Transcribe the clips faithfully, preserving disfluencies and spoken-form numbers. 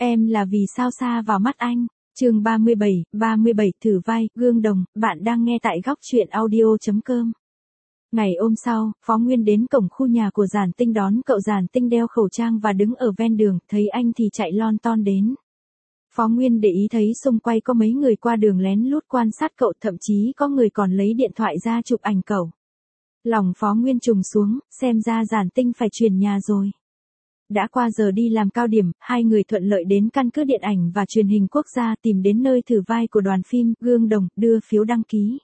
Em là vì sao xa vào mắt anh. Chương ba mươi bảy, ba mươi bảy thử vai, gương đồng, bạn đang nghe tại góc truyện audio.com. Ngày hôm sau, Phó Nguyên đến cổng khu nhà của Giản Tinh đón cậu. Giản Tinh đeo khẩu trang và đứng ở ven đường, thấy anh thì chạy lon ton đến. Phó Nguyên để ý thấy xung quanh có mấy người qua đường lén lút quan sát cậu, thậm chí có người còn lấy điện thoại ra chụp ảnh cậu. Lòng Phó Nguyên trùng xuống, xem ra Giản Tinh phải chuyển nhà rồi. Đã qua giờ đi làm cao điểm, hai người thuận lợi đến căn cứ điện ảnh và truyền hình quốc gia, tìm đến nơi thử vai của đoàn phim, Gương Đồng, đưa phiếu đăng ký.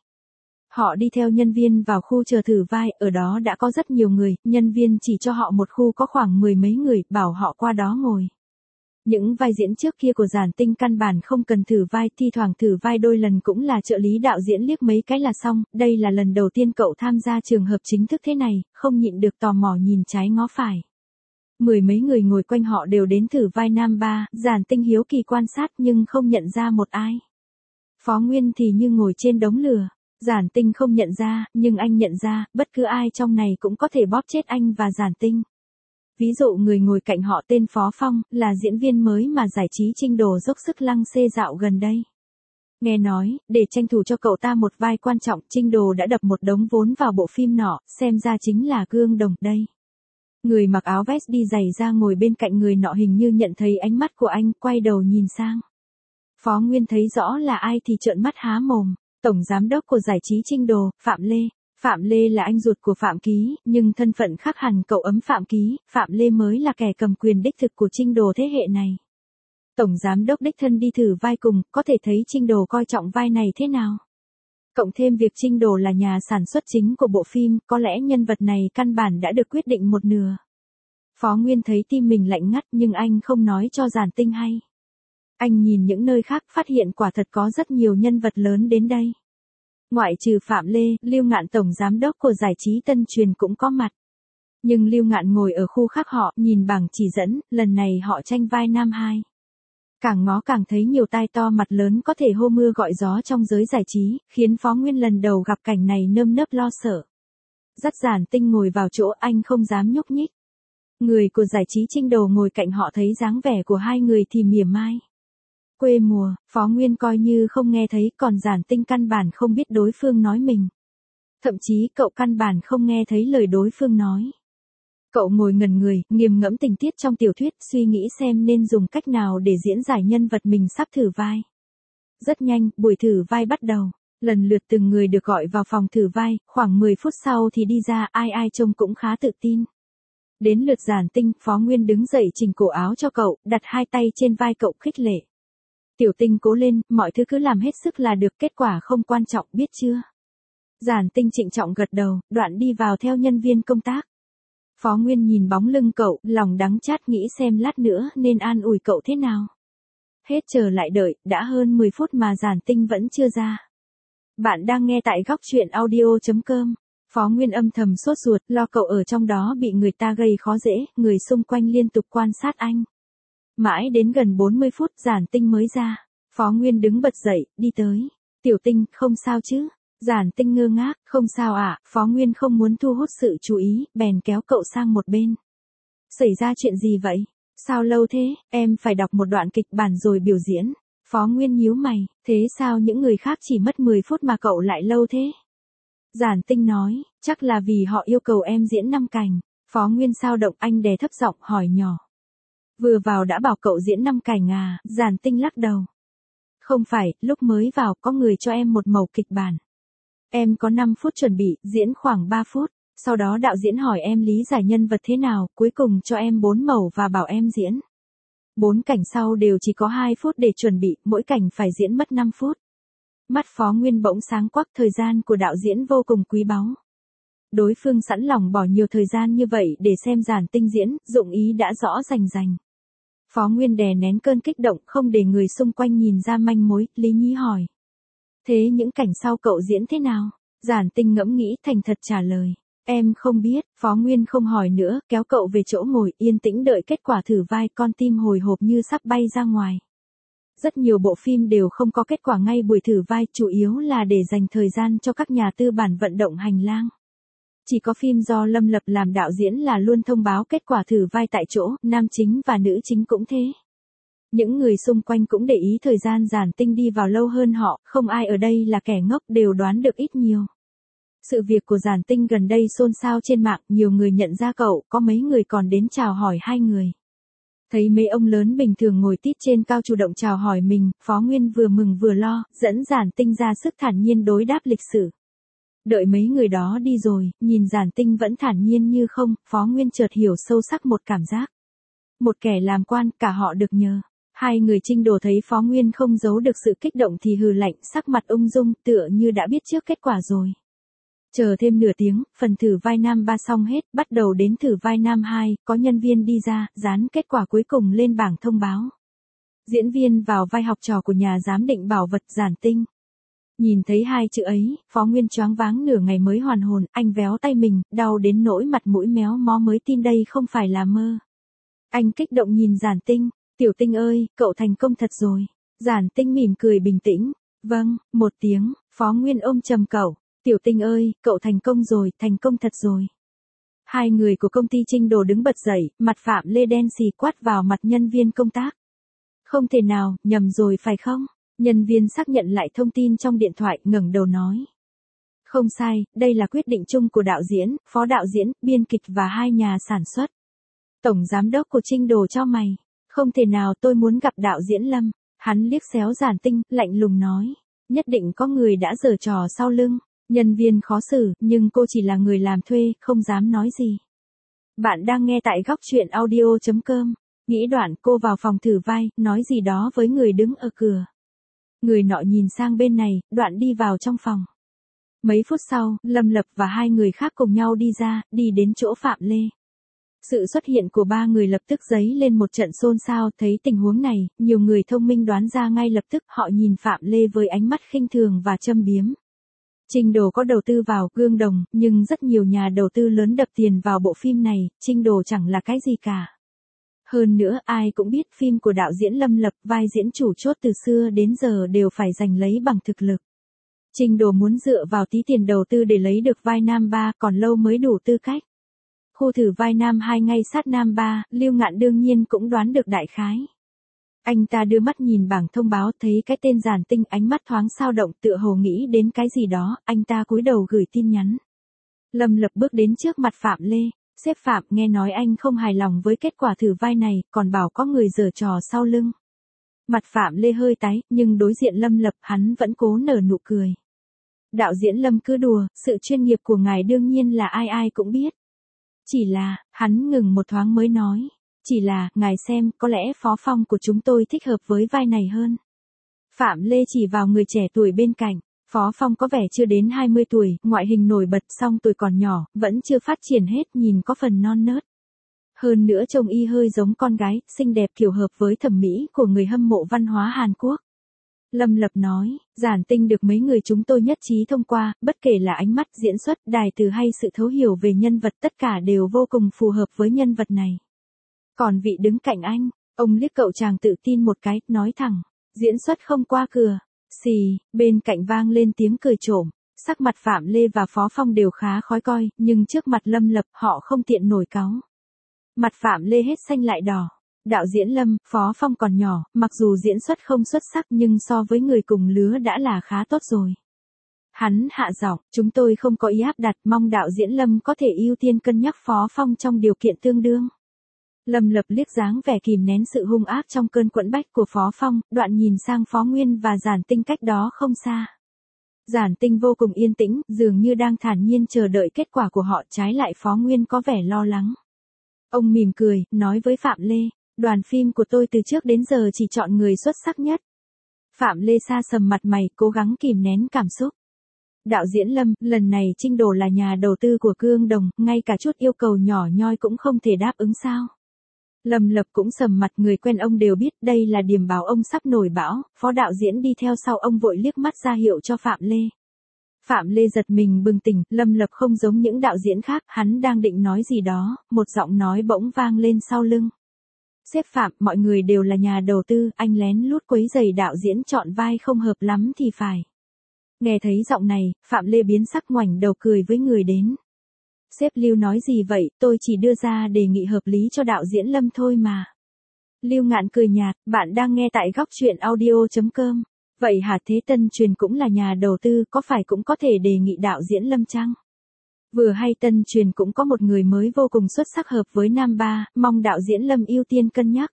Họ đi theo nhân viên vào khu chờ thử vai, ở đó đã có rất nhiều người, nhân viên chỉ cho họ một khu có khoảng mười mấy người, bảo họ qua đó ngồi. Những vai diễn trước kia của Giản Tinh căn bản không cần thử vai, thi thoảng thử vai đôi lần cũng là trợ lý đạo diễn liếc mấy cái là xong, đây là lần đầu tiên cậu tham gia trường hợp chính thức thế này, không nhịn được tò mò nhìn trái ngó phải. Mười mấy người ngồi quanh họ đều đến thử vai nam ba, Giản Tinh hiếu kỳ quan sát nhưng không nhận ra một ai. Phó Nguyên thì như ngồi trên đống lửa. Giản Tinh không nhận ra, nhưng anh nhận ra, bất cứ ai trong này cũng có thể bóp chết anh và Giản Tinh. Ví dụ người ngồi cạnh họ tên Phó Phong, là diễn viên mới mà giải trí Trinh Đồ dốc sức lăng xê dạo gần đây. Nghe nói, để tranh thủ cho cậu ta một vai quan trọng, Trinh Đồ đã đập một đống vốn vào bộ phim nọ, xem ra chính là Gương Đồng đây. Người mặc áo vest đi giày ra ngồi bên cạnh người nọ hình như nhận thấy ánh mắt của anh, quay đầu nhìn sang. Phó Nguyên thấy rõ là ai thì trợn mắt há mồm. Tổng giám đốc của giải trí Trinh Đồ, Phạm Lê. Phạm Lê là anh ruột của Phạm Ký, nhưng thân phận khác hẳn cậu ấm Phạm Ký, Phạm Lê mới là kẻ cầm quyền đích thực của Trinh Đồ thế hệ này. Tổng giám đốc đích thân đi thử vai cùng, có thể thấy Trinh Đồ coi trọng vai này thế nào. Cộng thêm việc Trinh Đồ là nhà sản xuất chính của bộ phim, có lẽ nhân vật này căn bản đã được quyết định một nửa. Phó Nguyên thấy tim mình lạnh ngắt nhưng anh không nói cho Giản Tinh hay. Anh nhìn những nơi khác phát hiện quả thật có rất nhiều nhân vật lớn đến đây. Ngoại trừ Phạm Lê, Lưu Ngạn tổng giám đốc của giải trí Tân Truyền cũng có mặt. Nhưng Lưu Ngạn ngồi ở khu khác họ, nhìn bảng chỉ dẫn, lần này họ tranh vai nam hai. Càng ngó càng thấy nhiều tai to mặt lớn có thể hô mưa gọi gió trong giới giải trí, khiến Phó Nguyên lần đầu gặp cảnh này nơm nớp lo sợ. Dắt Giản Tinh ngồi vào chỗ, anh không dám nhúc nhích. Người của giải trí Trinh Đồ ngồi cạnh họ thấy dáng vẻ của hai người thì mỉa mai. Quê mùa, Phó Nguyên coi như không nghe thấy, còn Giản Tinh căn bản không biết đối phương nói mình. Thậm chí cậu căn bản không nghe thấy lời đối phương nói. Cậu ngồi ngẩn người, nghiền ngẫm tình tiết trong tiểu thuyết, suy nghĩ xem nên dùng cách nào để diễn giải nhân vật mình sắp thử vai. Rất nhanh, buổi thử vai bắt đầu. Lần lượt từng người được gọi vào phòng thử vai, khoảng mười phút sau thì đi ra, ai ai trông cũng khá tự tin. Đến lượt Giản Tinh, Phó Nguyên đứng dậy chỉnh cổ áo cho cậu, đặt hai tay trên vai cậu khích lệ. Tiểu Tinh cố lên, mọi thứ cứ làm hết sức là được, kết quả không quan trọng, biết chưa? Giản Tinh trịnh trọng gật đầu, đoạn đi vào theo nhân viên công tác. Phó Nguyên nhìn bóng lưng cậu, lòng đắng chát nghĩ xem lát nữa nên an ủi cậu thế nào. Hết chờ lại đợi, đã hơn mười phút mà Giản Tinh vẫn chưa ra. Bạn đang nghe tại góc truyện audio.com. Phó Nguyên âm thầm sốt ruột, lo cậu ở trong đó bị người ta gây khó dễ, người xung quanh liên tục quan sát anh. Mãi đến gần bốn mươi phút Giản Tinh mới ra. Phó Nguyên đứng bật dậy, đi tới. Tiểu Tinh, không sao chứ? Giản Tinh ngơ ngác, không sao ạ. À? Phó Nguyên không muốn thu hút sự chú ý, bèn kéo cậu sang một bên. Xảy ra chuyện gì vậy? Sao lâu thế? Em phải đọc một đoạn kịch bản rồi biểu diễn. Phó Nguyên nhíu mày, thế sao những người khác chỉ mất mười phút mà cậu lại lâu thế? Giản Tinh nói, chắc là vì họ yêu cầu em diễn năm cảnh. Phó Nguyên sao động, anh đè thấp giọng hỏi nhỏ. Vừa vào đã bảo cậu diễn năm cảnh à? Giản Tinh lắc đầu. Không phải, lúc mới vào có người cho em một mẩu kịch bản. Em có năm phút chuẩn bị, diễn khoảng ba phút. Sau đó đạo diễn hỏi em lý giải nhân vật thế nào, cuối cùng cho em bốn mẩu và bảo em diễn. Bốn cảnh sau đều chỉ có hai phút để chuẩn bị, mỗi cảnh phải diễn mất năm phút. Mắt Phó Nguyên bỗng sáng quắc, thời gian của đạo diễn vô cùng quý báu. Đối phương sẵn lòng bỏ nhiều thời gian như vậy để xem Giản Tinh diễn, dụng ý đã rõ rành rành. Phó Nguyên đè nén cơn kích động, không để người xung quanh nhìn ra manh mối, lý nhí hỏi. Thế những cảnh sau cậu diễn thế nào? Giản Tinh ngẫm nghĩ, thành thật trả lời. Em không biết. Phó Nguyên không hỏi nữa, kéo cậu về chỗ ngồi, yên tĩnh đợi kết quả thử vai, con tim hồi hộp như sắp bay ra ngoài. Rất nhiều bộ phim đều không có kết quả ngay buổi thử vai, chủ yếu là để dành thời gian cho các nhà tư bản vận động hành lang. Chỉ có phim do Lâm Lập làm đạo diễn là luôn thông báo kết quả thử vai tại chỗ, nam chính và nữ chính cũng thế. Những người xung quanh cũng để ý thời gian Giản Tinh đi vào lâu hơn họ, không ai ở đây là kẻ ngốc, đều đoán được ít nhiều. Sự việc của Giản Tinh gần đây xôn xao trên mạng, nhiều người nhận ra cậu, có mấy người còn đến chào hỏi hai người. Thấy mấy ông lớn bình thường ngồi tít trên cao chủ động chào hỏi mình, Phó Nguyên vừa mừng vừa lo, dẫn Giản Tinh ra sức thản nhiên đối đáp lịch sự. Đợi mấy người đó đi rồi, nhìn Giản Tinh vẫn thản nhiên như không, Phó Nguyên chợt hiểu sâu sắc một cảm giác. Một kẻ làm quan, cả họ được nhờ. Hai người Trinh Đồ thấy Phó Nguyên không giấu được sự kích động thì hừ lạnh, sắc mặt ung dung, tựa như đã biết trước kết quả rồi. Chờ thêm nửa tiếng, phần thử vai nam ba xong hết, bắt đầu đến thử vai nam hai, có nhân viên đi ra, dán kết quả cuối cùng lên bảng thông báo. Diễn viên vào vai học trò của nhà giám định bảo vật Giản Tinh. Nhìn thấy hai chữ ấy, Phó Nguyên choáng váng nửa ngày mới hoàn hồn, anh véo tay mình, đau đến nỗi mặt mũi méo mó mới tin đây không phải là mơ. Anh kích động nhìn Giản Tinh, Tiểu Tinh ơi, cậu thành công thật rồi. Giản Tinh mỉm cười bình tĩnh, vâng, một tiếng, Phó Nguyên ôm chầm cậu. Tiểu Tinh ơi, cậu thành công rồi, thành công thật rồi. Hai người của công ty Trinh Đồ đứng bật dậy, mặt Phạm Lê đen xì quát vào mặt nhân viên công tác. Không thể nào, nhầm rồi phải không? Nhân viên xác nhận lại thông tin trong điện thoại, ngẩng đầu nói. Không sai, đây là quyết định chung của đạo diễn, phó đạo diễn, biên kịch và hai nhà sản xuất. Tổng giám đốc của Trinh Đồ cho mày. Không thể nào, tôi muốn gặp đạo diễn Lâm. Hắn liếc xéo Giản Tinh, lạnh lùng nói. Nhất định có người đã giở trò sau lưng. Nhân viên khó xử, nhưng cô chỉ là người làm thuê, không dám nói gì. Bạn đang nghe tại góc truyện audio chấm com. Nghĩ đoạn cô vào phòng thử vai, nói gì đó với người đứng ở cửa. Người nọ nhìn sang bên này, đoạn đi vào trong phòng. Mấy phút sau, Lâm Lập và hai người khác cùng nhau đi ra, đi đến chỗ Phạm Lê. Sự xuất hiện của ba người lập tức dấy lên một trận xôn xao, thấy tình huống này, nhiều người thông minh đoán ra ngay lập tức, họ nhìn Phạm Lê với ánh mắt khinh thường và châm biếm. Trinh Đồ có đầu tư vào Gương Đồng, nhưng rất nhiều nhà đầu tư lớn đập tiền vào bộ phim này, Trinh Đồ chẳng là cái gì cả. Hơn nữa, ai cũng biết phim của đạo diễn Lâm Lập, vai diễn chủ chốt từ xưa đến giờ đều phải giành lấy bằng thực lực. Trinh Đồ muốn dựa vào tí tiền đầu tư để lấy được vai nam ba, còn lâu mới đủ tư cách. Khu thử vai nam hai ngay sát nam ba, Lưu Ngạn đương nhiên cũng đoán được đại khái. Anh ta đưa mắt nhìn bảng thông báo, thấy cái tên Giản Tinh, ánh mắt thoáng sao động, tựa hồ nghĩ đến cái gì đó, anh ta cúi đầu gửi tin nhắn. Lâm Lập bước đến trước mặt Phạm Lê, sếp Phạm, nghe nói anh không hài lòng với kết quả thử vai này, còn bảo có người giở trò sau lưng. Mặt Phạm Lê hơi tái, nhưng đối diện Lâm Lập, hắn vẫn cố nở nụ cười. Đạo diễn Lâm cứ đùa, sự chuyên nghiệp của ngài đương nhiên là ai ai cũng biết. Chỉ là, hắn ngừng một thoáng mới nói. Chỉ là, ngài xem, có lẽ Phó Phong của chúng tôi thích hợp với vai này hơn. Phạm Lê chỉ vào người trẻ tuổi bên cạnh. Phó Phong có vẻ chưa đến hai mươi tuổi, ngoại hình nổi bật, song tuổi còn nhỏ, vẫn chưa phát triển hết, nhìn có phần non nớt. Hơn nữa trông y hơi giống con gái, xinh đẹp kiểu hợp với thẩm mỹ của người hâm mộ văn hóa Hàn Quốc. Lâm Lập nói, Giản Tinh được mấy người chúng tôi nhất trí thông qua, bất kể là ánh mắt, diễn xuất, đài từ hay sự thấu hiểu về nhân vật, tất cả đều vô cùng phù hợp với nhân vật này. Còn vị đứng cạnh anh, ông liếc cậu chàng tự tin một cái, nói thẳng, diễn xuất không qua cửa. Xì, bên cạnh vang lên tiếng cười trộm, sắc mặt Phạm Lê và Phó Phong đều khá khó coi, nhưng trước mặt Lâm Lập họ không tiện nổi cáu. Mặt Phạm Lê hết xanh lại đỏ. Đạo diễn Lâm, Phó Phong còn nhỏ, mặc dù diễn xuất không xuất sắc nhưng so với người cùng lứa đã là khá tốt rồi. Hắn hạ giọng, chúng tôi không có ý áp đặt, mong đạo diễn Lâm có thể ưu tiên cân nhắc Phó Phong trong điều kiện tương đương. Lâm Lập liếc dáng vẻ kìm nén sự hung ác trong cơn quẫn bách của Phó Phong, đoạn nhìn sang Phó Nguyên và Giản Tinh cách đó không xa. Giản Tinh vô cùng yên tĩnh, dường như đang thản nhiên chờ đợi kết quả của họ, trái lại Phó Nguyên có vẻ lo lắng. Ông mỉm cười, nói với Phạm Lê, đoàn phim của tôi từ trước đến giờ chỉ chọn người xuất sắc nhất. Phạm Lê sa sầm mặt mày, cố gắng kìm nén cảm xúc. Đạo diễn Lâm, lần này Trinh Đồ là nhà đầu tư của Gương Đồng, ngay cả chút yêu cầu nhỏ nhoi cũng không thể đáp ứng sao. Lâm Lập cũng sầm mặt, người quen ông đều biết đây là điểm báo ông sắp nổi bão, phó đạo diễn đi theo sau ông vội liếc mắt ra hiệu cho Phạm Lê. Phạm Lê giật mình bừng tỉnh, Lâm Lập không giống những đạo diễn khác, hắn đang định nói gì đó, một giọng nói bỗng vang lên sau lưng. Sếp Phạm, mọi người đều là nhà đầu tư, anh lén lút quấy rầy đạo diễn chọn vai không hợp lắm thì phải. Nghe thấy giọng này, Phạm Lê biến sắc ngoảnh đầu cười với người đến. Sếp Lưu nói gì vậy, tôi chỉ đưa ra đề nghị hợp lý cho đạo diễn Lâm thôi mà. Lưu Ngạn cười nhạt, bạn đang nghe tại góc chuyện audio chấm com. Vậy hả, thế Tân Truyền cũng là nhà đầu tư, có phải cũng có thể đề nghị đạo diễn Lâm chăng? Vừa hay Tân Truyền cũng có một người mới vô cùng xuất sắc hợp với nam ba, mong đạo diễn Lâm ưu tiên cân nhắc.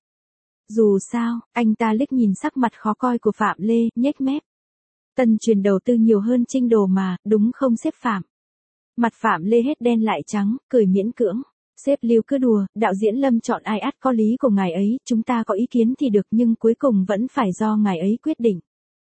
Dù sao, anh ta liếc nhìn sắc mặt khó coi của Phạm Lê, nhếch mép. Tân Truyền đầu tư nhiều hơn Trinh Đồ mà, đúng không sếp Phạm? Mặt Phạm Lê hết đen lại trắng, cười miễn cưỡng. Sếp Lưu cứ đùa, đạo diễn Lâm chọn ai ắt có lý của ngài ấy, chúng ta có ý kiến thì được nhưng cuối cùng vẫn phải do ngài ấy quyết định.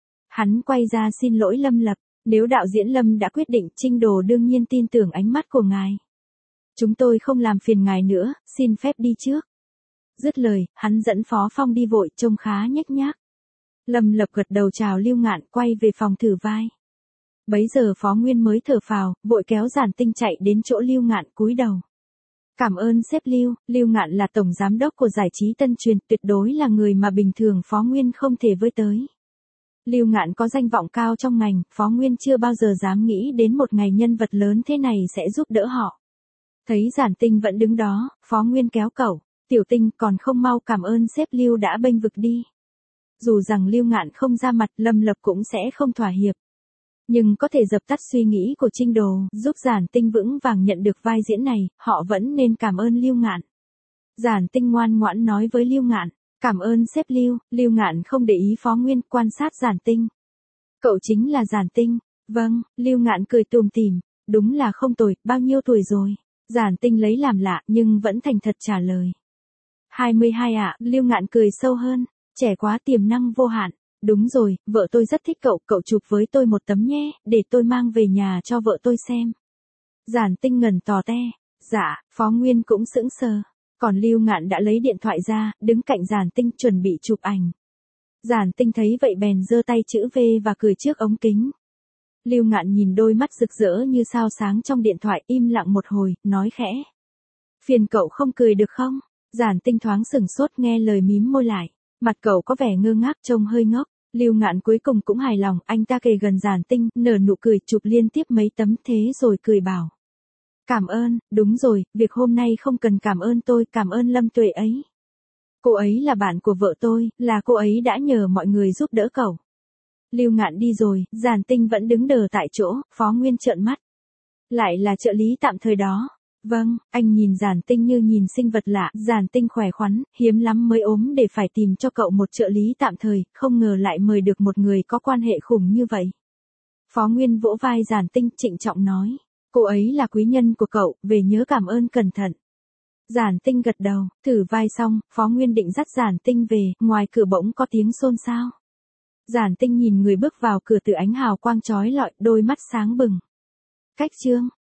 Hắn quay ra xin lỗi Lâm Lập, nếu đạo diễn Lâm đã quyết định, Trinh Đồ đương nhiên tin tưởng ánh mắt của ngài. Chúng tôi không làm phiền ngài nữa, xin phép đi trước. Dứt lời, hắn dẫn Phó Phong đi vội, trông khá nhếch nhác. Lâm Lập gật đầu chào Lưu Ngạn, quay về phòng thử vai. Bấy giờ Phó Nguyên mới thở phào, vội kéo Giản Tinh chạy đến chỗ Lưu Ngạn cúi đầu. Cảm ơn sếp Lưu, Lưu Ngạn là tổng giám đốc của giải trí Tân Truyền, tuyệt đối là người mà bình thường Phó Nguyên không thể với tới. Lưu Ngạn có danh vọng cao trong ngành, Phó Nguyên chưa bao giờ dám nghĩ đến một ngày nhân vật lớn thế này sẽ giúp đỡ họ. Thấy Giản Tinh vẫn đứng đó, Phó Nguyên kéo cậu, Tiểu Tinh còn không mau cảm ơn sếp Lưu đã bênh vực đi. Dù rằng Lưu Ngạn không ra mặt, Lâm Lập cũng sẽ không thỏa hiệp. Nhưng có thể dập tắt suy nghĩ của Trinh Đồ, giúp Giản Tinh vững vàng nhận được vai diễn này, họ vẫn nên cảm ơn Lưu Ngạn. Giản Tinh ngoan ngoãn nói với Lưu Ngạn, cảm ơn sếp Lưu, Lưu Ngạn không để ý Phó Nguyên, quan sát Giản Tinh. Cậu chính là Giản Tinh, vâng, Lưu Ngạn cười tùm tìm, đúng là không tồi, bao nhiêu tuổi rồi? Giản Tinh lấy làm lạ nhưng vẫn thành thật trả lời. hai mươi hai ạ, Lưu Ngạn cười sâu hơn, trẻ quá tiềm năng vô hạn. Đúng rồi, vợ tôi rất thích cậu, cậu chụp với tôi một tấm nhé, để tôi mang về nhà cho vợ tôi xem. Giản Tinh ngẩn tò te, dạ, Phó Nguyên cũng sững sờ. Còn Lưu Ngạn đã lấy điện thoại ra, đứng cạnh Giản Tinh chuẩn bị chụp ảnh. Giản Tinh thấy vậy bèn giơ tay chữ V và cười trước ống kính. Lưu Ngạn nhìn đôi mắt rực rỡ như sao sáng trong điện thoại, im lặng một hồi, nói khẽ. Phiền cậu không cười được không? Giản Tinh thoáng sửng sốt nghe lời mím môi lại. Mặt cậu có vẻ ngơ ngác trông hơi ngốc. Lưu Ngạn cuối cùng cũng hài lòng, anh ta kề gần Giản Tinh, nở nụ cười chụp liên tiếp mấy tấm thế rồi cười bảo. Cảm ơn, đúng rồi, việc hôm nay không cần cảm ơn tôi, cảm ơn Lâm Tuệ ấy. Cô ấy là bạn của vợ tôi, là cô ấy đã nhờ mọi người giúp đỡ cậu. Lưu Ngạn đi rồi, Giản Tinh vẫn đứng đờ tại chỗ, Phó Nguyên trợn mắt. Lại là trợ lý tạm thời đó. Vâng, anh nhìn Giản Tinh như nhìn sinh vật lạ, Giản Tinh khỏe khoắn, hiếm lắm mới ốm để phải tìm cho cậu một trợ lý tạm thời, không ngờ lại mời được một người có quan hệ khủng như vậy. Phó Nguyên vỗ vai Giản Tinh, trịnh trọng nói, cô ấy là quý nhân của cậu, về nhớ cảm ơn cẩn thận. Giản Tinh gật đầu, thử vai xong, Phó Nguyên định dắt Giản Tinh về, ngoài cửa bỗng có tiếng xôn xao. Giản Tinh nhìn người bước vào cửa từ ánh hào quang chói lọi, đôi mắt sáng bừng. Cách chương